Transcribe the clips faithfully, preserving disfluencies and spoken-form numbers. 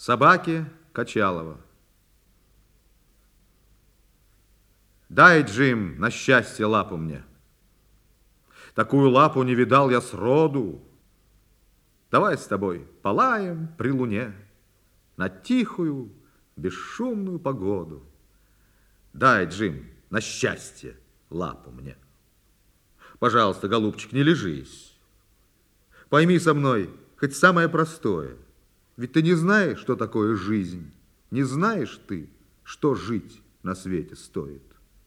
Собаке Качалова. Дай, Джим, на счастье лапу мне. Такую лапу не видал я сроду. Давай с тобой полаем при луне на тихую, бесшумную погоду. Дай, Джим, на счастье лапу мне. Пожалуйста, голубчик, не лежись. Пойми со мной хоть самое простое. Ведь ты не знаешь, что такое жизнь. Не знаешь ты, что жить на свете стоит.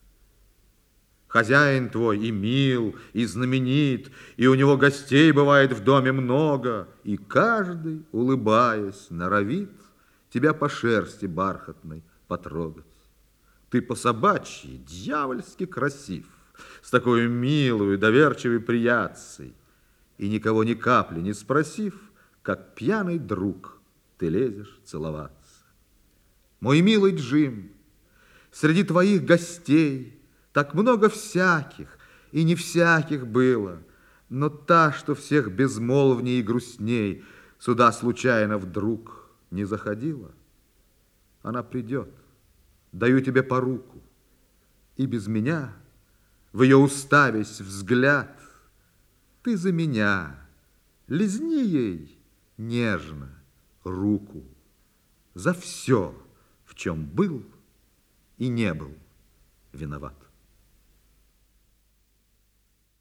Хозяин твой и мил, и знаменит, и у него гостей бывает в доме много, и каждый, улыбаясь, норовит тебя по шерсти бархатной потрогать. Ты по-собачьи дьявольски красив, с такой милой, доверчивой приятцей, и никого ни капли не спросив, как пьяный друг ты лезешь целоваться. Мой милый Джим, среди твоих гостей так много всяких, и не всяких было, но та, что всех безмолвней и грустней, сюда случайно вдруг не заходила. Она придет, даю тебе по руку, и без меня, в ее уста весь взгляд, ты за меня, лизни ей нежно руку за все, в чем был и не был виноват.